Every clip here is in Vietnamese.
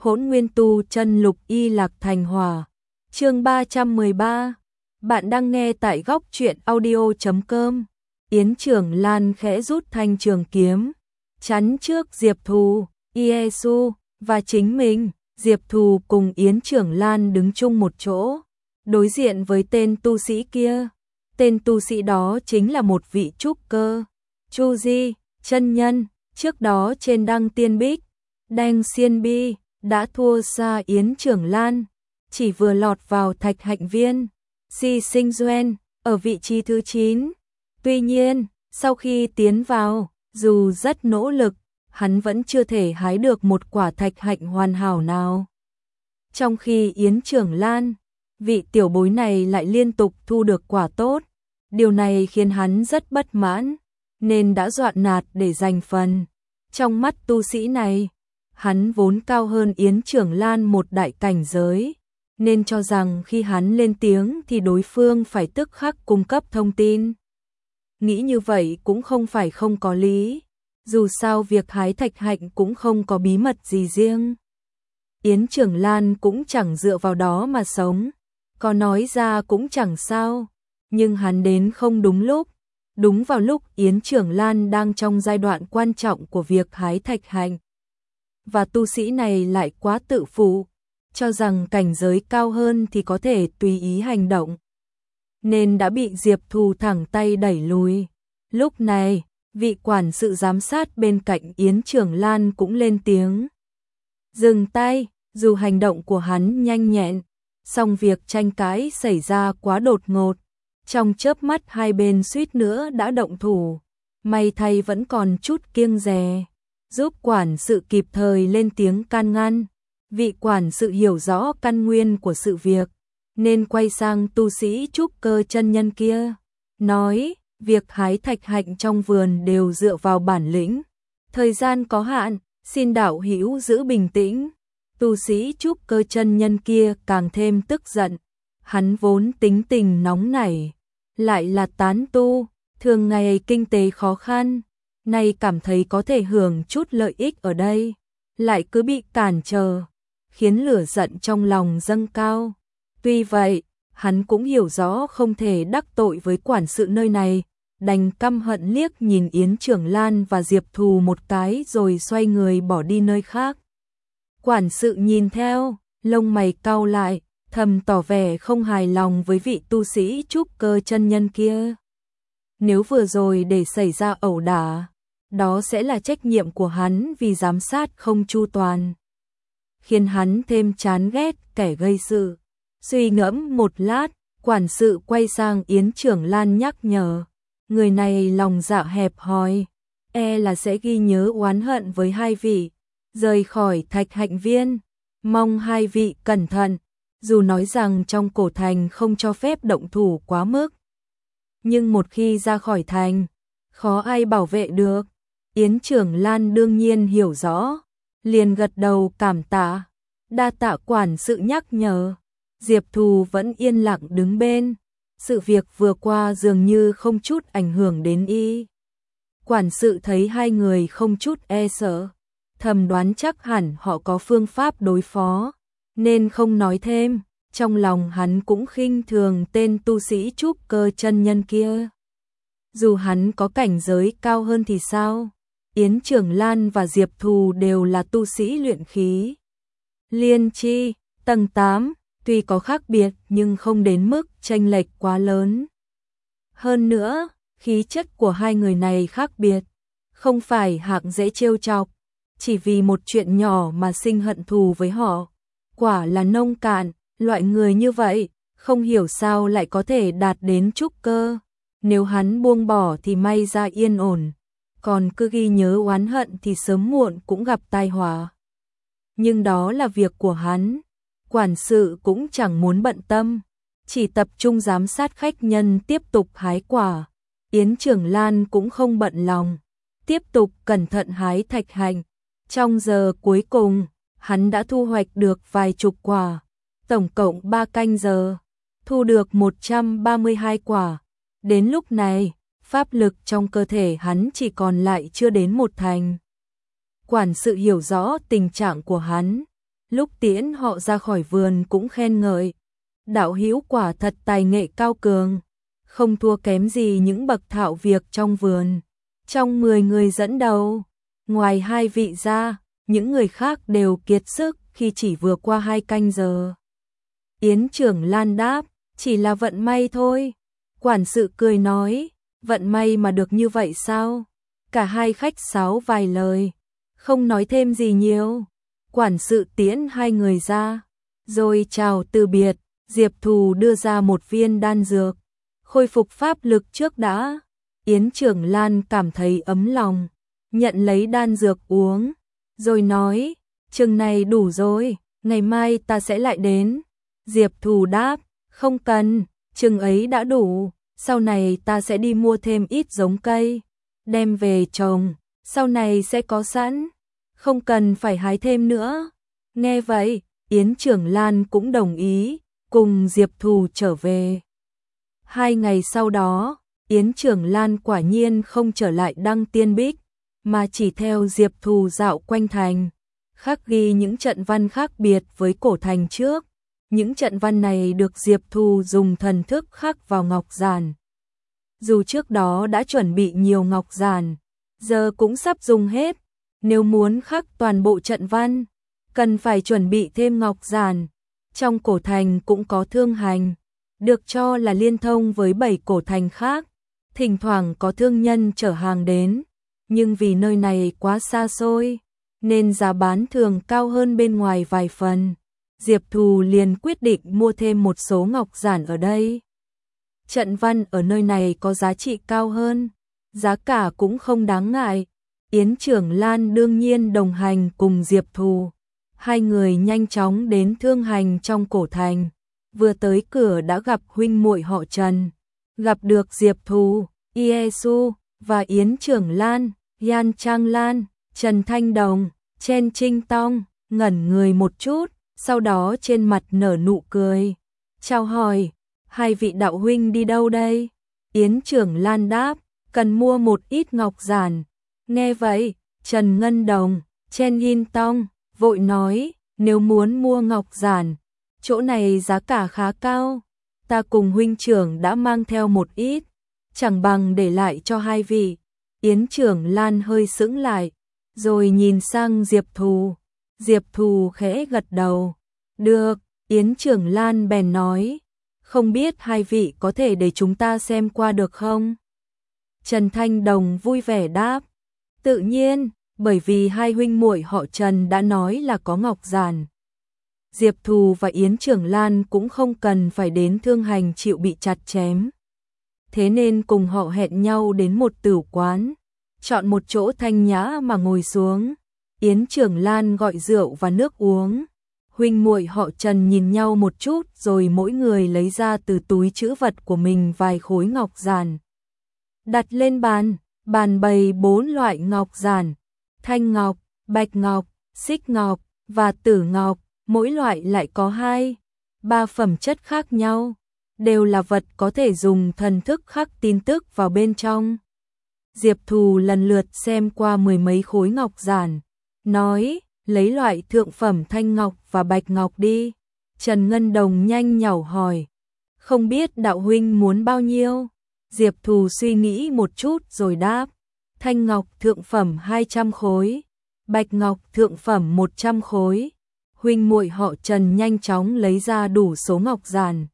Hỗn Nguyên Tu Chân Lục Y Lạc Thành Hỏa. Chương 313. Bạn đang nghe tại góc truyện audio.com. Yến Trưởng Lan khẽ rút thanh trường kiếm, chắn trước Diệp Thù, Iesu và chính mình. Diệp Thù cùng Yến Trưởng Lan đứng chung một chỗ, đối diện với tên tu sĩ kia. Tên tu sĩ đó chính là một vị trúc cơ, Chu Di, chân nhân, trước đó trên Đăng Tiên Bích, Đanh Xiên Bi, đã thua xa Yến Trưởng Lan, chỉ vừa lọt vào Thạch Hạnh Viên, Si Sinh Duyên, ở vị trí thứ 9. Tuy nhiên, sau khi tiến vào, dù rất nỗ lực, hắn vẫn chưa thể hái được một quả thạch hạnh hoàn hảo nào. Trong khi Yến Trưởng Lan, vị tiểu bối này lại liên tục thu được quả tốt, điều này khiến hắn rất bất mãn, nên đã dọa nạt để giành phần. Trong mắt tu sĩ này, hắn vốn cao hơn Yến Trưởng Lan một đại cảnh giới, nên cho rằng khi hắn lên tiếng thì đối phương phải tức khắc cung cấp thông tin. Nghĩ như vậy cũng không phải không có lý, dù sao việc hái thạch hạnh cũng không có bí mật gì riêng. Yến Trưởng Lan cũng chẳng dựa vào đó mà sống, có nói ra cũng chẳng sao, nhưng hắn đến không đúng lúc. Đúng vào lúc Yến Trưởng Lan đang trong giai đoạn quan trọng của việc hái thạch hạnh. Và tu sĩ này lại quá tự phụ, cho rằng cảnh giới cao hơn thì có thể tùy ý hành động, nên đã bị Diệp Thù thẳng tay đẩy lùi. Lúc này, vị quản sự giám sát bên cạnh Yến Trưởng Lan cũng lên tiếng. Dừng tay, dù hành động của hắn nhanh nhẹn, song việc tranh cãi xảy ra quá đột ngột. Trong chớp mắt hai bên suýt nữa đã động thủ, may thay vẫn còn chút kiêng dè, giúp quản sự kịp thời lên tiếng can ngăn. Vị quản sự hiểu rõ căn nguyên của sự việc, nên quay sang tu sĩ trúc cơ chân nhân kia, nói, việc hái thạch hạnh trong vườn đều dựa vào bản lĩnh, thời gian có hạn, xin đạo hữu giữ bình tĩnh. Tu sĩ trúc cơ chân nhân kia càng thêm tức giận, hắn vốn tính tình nóng nảy, lại là tán tu, thường ngày kinh tế khó khăn, nay cảm thấy có thể hưởng chút lợi ích ở đây, lại cứ bị cản trở, khiến lửa giận trong lòng dâng cao. Tuy vậy, hắn cũng hiểu rõ không thể đắc tội với quản sự nơi này, đành căm hận liếc nhìn Yến Trưởng Lan và Diệp Thù một cái rồi xoay người bỏ đi nơi khác. Quản sự nhìn theo, lông mày cau lại, thầm tỏ vẻ không hài lòng với vị tu sĩ trúc cơ chân nhân kia. Nếu vừa rồi để xảy ra ẩu đả, đó sẽ là trách nhiệm của hắn vì giám sát không chu toàn, khiến hắn thêm chán ghét kẻ gây sự. Suy ngẫm một lát, quản sự quay sang Yến Trưởng Lan nhắc nhở, người này lòng dạ hẹp hòi, là sẽ ghi nhớ oán hận với hai vị, rời khỏi Thạch Hạnh Viên, mong hai vị cẩn thận. Dù nói rằng trong cổ thành không cho phép động thủ quá mức, nhưng một khi ra khỏi thành, khó ai bảo vệ được. Yến Trưởng Lan đương nhiên hiểu rõ, liền gật đầu cảm tạ, đa tạ quản sự nhắc nhở. Diệp Thù vẫn yên lặng đứng bên, sự việc vừa qua dường như không chút ảnh hưởng đến y. Quản sự thấy hai người không chút e sợ, thầm đoán chắc hẳn họ có phương pháp đối phó, nên không nói thêm. Trong lòng hắn cũng khinh thường tên tu sĩ trúc cơ chân nhân kia. Dù hắn có cảnh giới cao hơn thì sao? Yến Trưởng Lan và Diệp Thù đều là tu sĩ luyện khí Liên Chi tầng 8, tuy có khác biệt nhưng không đến mức chênh lệch quá lớn. Hơn nữa, khí chất của hai người này khác biệt, không phải hạng dễ trêu chọc, chỉ vì một chuyện nhỏ mà sinh hận thù với họ, quả là nông cạn. Loại người như vậy, không hiểu sao lại có thể đạt đến trúc cơ. Nếu hắn buông bỏ thì may ra yên ổn, còn cứ ghi nhớ oán hận thì sớm muộn cũng gặp tai họa. Nhưng đó là việc của hắn, quản sự cũng chẳng muốn bận tâm, chỉ tập trung giám sát khách nhân tiếp tục hái quả. Yến Trưởng Lan cũng không bận lòng, tiếp tục cẩn thận hái thạch hạnh. Trong giờ cuối cùng, hắn đã thu hoạch được vài chục quả. Tổng cộng 3 canh giờ, thu được 132 quả. Đến lúc này, pháp lực trong cơ thể hắn chỉ còn lại chưa đến 1 thành. Quản sự hiểu rõ tình trạng của hắn, lúc tiễn họ ra khỏi vườn cũng khen ngợi. Đạo hữu quả thật tài nghệ cao cường, không thua kém gì những bậc thạo việc trong vườn. Trong 10 người dẫn đầu, ngoài 2 vị ra, những người khác đều kiệt sức khi chỉ vừa qua 2 canh giờ. Yến Trưởng Lan đáp, chỉ là vận may thôi. Quản sự cười nói, vận may mà được như vậy sao? Cả hai khách sáo vài lời, không nói thêm gì nhiều. Quản sự tiễn 2 người ra, rồi chào từ biệt. Diệp Thù đưa ra một viên đan dược, khôi phục pháp lực trước đã. Yến Trưởng Lan cảm thấy ấm lòng, nhận lấy đan dược uống, rồi nói, chừng này đủ rồi, ngày mai ta sẽ lại đến. Diệp Thù đáp, không cần, chừng ấy đã đủ, sau này ta sẽ đi mua thêm ít giống cây, đem về trồng, sau này sẽ có sẵn, không cần phải hái thêm nữa. Nghe vậy, Yến Trưởng Lan cũng đồng ý, cùng Diệp Thù trở về. 2 ngày sau đó, Yến Trưởng Lan quả nhiên không trở lại Đăng Tiên Bích, mà chỉ theo Diệp Thù dạo quanh thành, khắc ghi những trận văn khác biệt với cổ thành trước. Những trận văn này được Diệp Thù dùng thần thức khắc vào ngọc giản. Dù trước đó đã chuẩn bị nhiều ngọc giản, giờ cũng sắp dùng hết. Nếu muốn khắc toàn bộ trận văn, cần phải chuẩn bị thêm ngọc giản. Trong cổ thành cũng có thương hành, được cho là liên thông với 7 cổ thành khác. Thỉnh thoảng có thương nhân chở hàng đến, nhưng vì nơi này quá xa xôi, nên giá bán thường cao hơn bên ngoài vài phần. Diệp Thù liền quyết định mua thêm một số ngọc giản ở đây. Trận văn ở nơi này có giá trị cao hơn, giá cả cũng không đáng ngại. Yến Trưởng Lan đương nhiên đồng hành cùng Diệp Thù. 2 người nhanh chóng đến thương hành trong cổ thành, vừa tới cửa đã gặp huynh muội họ Trần. Gặp được Diệp Thù, Iesu và Yến Trưởng Lan, Yan Trang Lan, Trần Thanh Đồng, Chen Trinh Tong, ngẩn người một chút, sau đó trên mặt nở nụ cười. Chào hỏi, 2 vị đạo huynh đi đâu đây? Yến Trưởng Lan đáp, cần mua một ít ngọc giản. Nghe vậy, Trần Ngân Đồng, Chen Yin Tong, vội nói, nếu muốn mua ngọc giản, chỗ này giá cả khá cao. Ta cùng huynh trưởng đã mang theo một ít, chẳng bằng để lại cho 2 vị. Yến Trưởng Lan hơi sững lại, rồi nhìn sang Diệp Thù. Diệp Thù khẽ gật đầu. Được, Yến Trưởng Lan bèn nói, không biết 2 vị có thể để chúng ta xem qua được không? Trần Thanh Đồng vui vẻ đáp, tự nhiên, bởi vì 2 huynh muội họ Trần đã nói là có ngọc giản. Diệp Thù và Yến Trưởng Lan cũng không cần phải đến thương hành chịu bị chặt chém. Thế nên cùng họ hẹn nhau đến một tửu quán, chọn một chỗ thanh nhã mà ngồi xuống. Yến Trưởng Lan gọi rượu và nước uống. Huynh muội họ Trần nhìn nhau một chút rồi mỗi người lấy ra từ túi trữ vật của mình vài khối ngọc giản. Đặt lên bàn, bàn bày 4 loại ngọc giản, thanh ngọc, bạch ngọc, xích ngọc và tử ngọc, mỗi loại lại có 2-3 phẩm chất khác nhau, đều là vật có thể dùng thần thức khắc tin tức vào bên trong. Diệp Thù lần lượt xem qua 10 mấy khối ngọc giản, nói, lấy loại thượng phẩm thanh ngọc và bạch ngọc đi. Trần Ngân Đồng nhanh nhảu hỏi, không biết đạo huynh muốn bao nhiêu? Diệp Thù suy nghĩ một chút rồi đáp, thanh ngọc thượng phẩm 200 khối, bạch ngọc thượng phẩm 100 khối. Huynh muội họ Trần nhanh chóng lấy ra đủ số ngọc giản,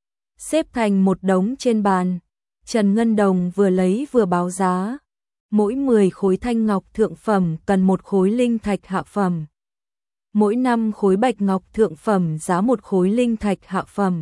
xếp thành một đống trên bàn. Trần Ngân Đồng vừa lấy vừa báo giá. Mỗi 10 khối thanh ngọc thượng phẩm cần 1 khối linh thạch hạ phẩm. Mỗi 5 khối bạch ngọc thượng phẩm giá 1 khối linh thạch hạ phẩm.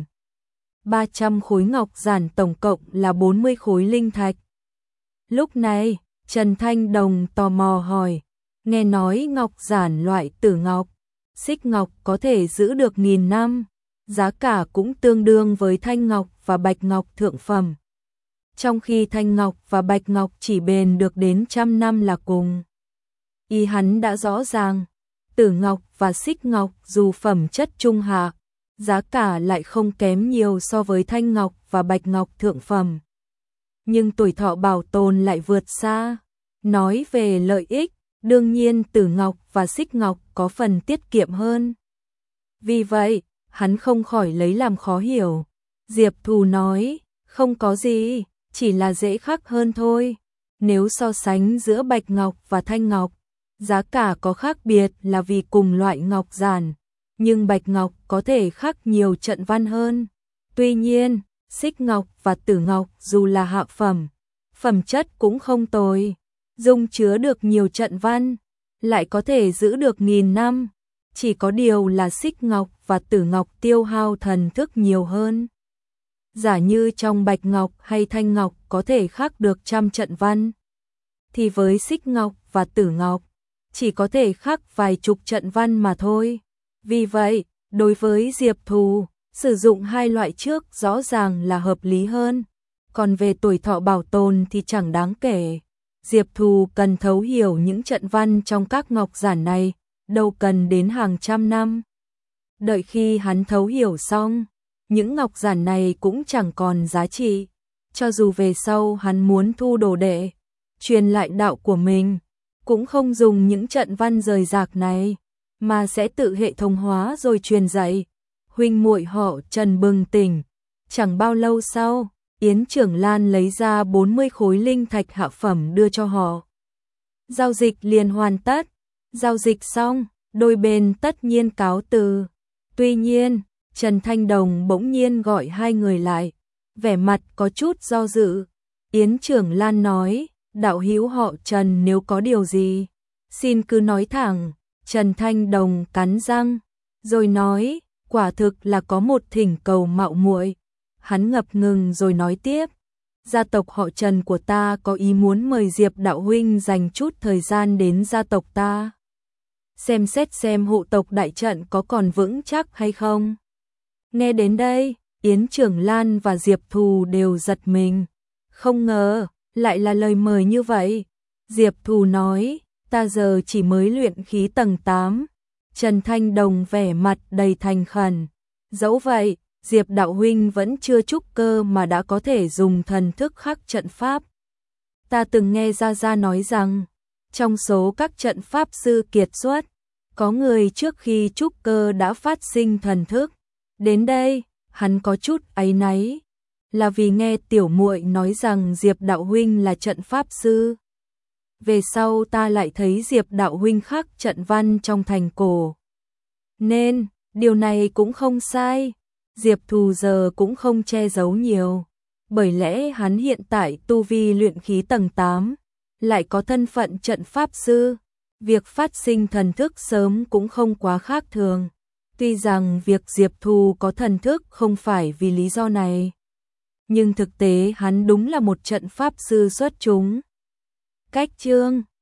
300 khối ngọc giản tổng cộng là 40 khối linh thạch. Lúc này, Trần Thanh Đồng tò mò hỏi, nghe nói ngọc giản loại tử ngọc, xích ngọc có thể giữ được 1000 năm, giá cả cũng tương đương với thanh ngọc và bạch ngọc thượng phẩm. Trong khi thanh ngọc và bạch ngọc chỉ bền được đến 100 năm là cùng. Ý hắn đã rõ ràng, tử ngọc và xích ngọc dù phẩm chất trung hạ, giá cả lại không kém nhiều so với thanh ngọc và bạch ngọc thượng phẩm. Nhưng tuổi thọ bảo tồn lại vượt xa. Nói về lợi ích, đương nhiên tử ngọc và xích ngọc có phần tiết kiệm hơn. Vì vậy, hắn không khỏi lấy làm khó hiểu. Diệp Thù nói, không có gì, chỉ là dễ khắc hơn thôi. Nếu so sánh giữa bạch ngọc và thanh ngọc, giá cả có khác biệt là vì cùng loại ngọc giản, nhưng bạch ngọc có thể khắc nhiều trận văn hơn. Tuy nhiên, xích ngọc và tử ngọc dù là hạ phẩm, phẩm chất cũng không tồi, dung chứa được nhiều trận văn, lại có thể giữ được nghìn năm. Chỉ có điều là xích ngọc và tử ngọc tiêu hao thần thức nhiều hơn. Giả như trong bạch ngọc hay thanh ngọc có thể khắc được trăm trận văn, thì với xích ngọc và tử ngọc chỉ có thể khắc vài chục trận văn mà thôi. Vì vậy, đối với Diệp Thù, sử dụng hai loại trước rõ ràng là hợp lý hơn. Còn về tuổi thọ bảo tồn thì chẳng đáng kể. Diệp Thù cần thấu hiểu những trận văn trong các ngọc giản này, đâu cần đến hàng trăm năm. Đợi khi hắn thấu hiểu xong, những ngọc giản này cũng chẳng còn giá trị. Cho dù về sau hắn muốn thu đồ đệ, truyền lại đạo của mình, cũng không dùng những trận văn rời rạc này, mà sẽ tự hệ thống hóa rồi truyền dạy. Huynh muội họ Trần bừng tỉnh. Chẳng bao lâu sau, Yến Trưởng Lan lấy ra 40 khối linh thạch hạ phẩm đưa cho họ. Giao dịch liền hoàn tất. Giao dịch xong, đôi bên tất nhiên cáo từ. Tuy nhiên, Trần Thanh Đồng bỗng nhiên gọi hai người lại, vẻ mặt có chút do dự. Yến Trưởng Lan nói, đạo hữu họ Trần nếu có điều gì, xin cứ nói thẳng. Trần Thanh Đồng cắn răng, rồi nói, quả thực là có một thỉnh cầu mạo muội. Hắn ngập ngừng rồi nói tiếp, gia tộc họ Trần của ta có ý muốn mời Diệp đạo huynh dành chút thời gian đến gia tộc ta, xem xét xem hộ tộc đại trận có còn vững chắc hay không. Nghe đến đây, Yến Trưởng Lan và Diệp Thù đều giật mình, không ngờ lại là lời mời như vậy. Diệp Thù nói, ta giờ chỉ mới luyện khí tầng 8. Trần Thanh Đồng vẻ mặt đầy thành khẩn, dẫu vậy, Diệp đạo huynh vẫn chưa trúc cơ mà đã có thể dùng thần thức khắc trận pháp. Ta từng nghe Gia Gia nói rằng, trong số các trận pháp sư kiệt xuất, có người trước khi trúc cơ đã phát sinh thần thức. Đến đây, hắn có chút áy náy, là vì nghe tiểu muội nói rằng Diệp đạo huynh là trận pháp sư. Về sau ta lại thấy Diệp đạo huynh khắc trận văn trong thành cổ, nên điều này cũng không sai. Diệp Thù giờ cũng không che giấu nhiều, bởi lẽ hắn hiện tại tu vi luyện khí tầng 8, lại có thân phận trận pháp sư, việc phát sinh thần thức sớm cũng không quá khác thường. Tuy rằng việc Diệp Thù có thần thức không phải vì lý do này, nhưng thực tế hắn đúng là một trận pháp sư xuất chúng. Cách chương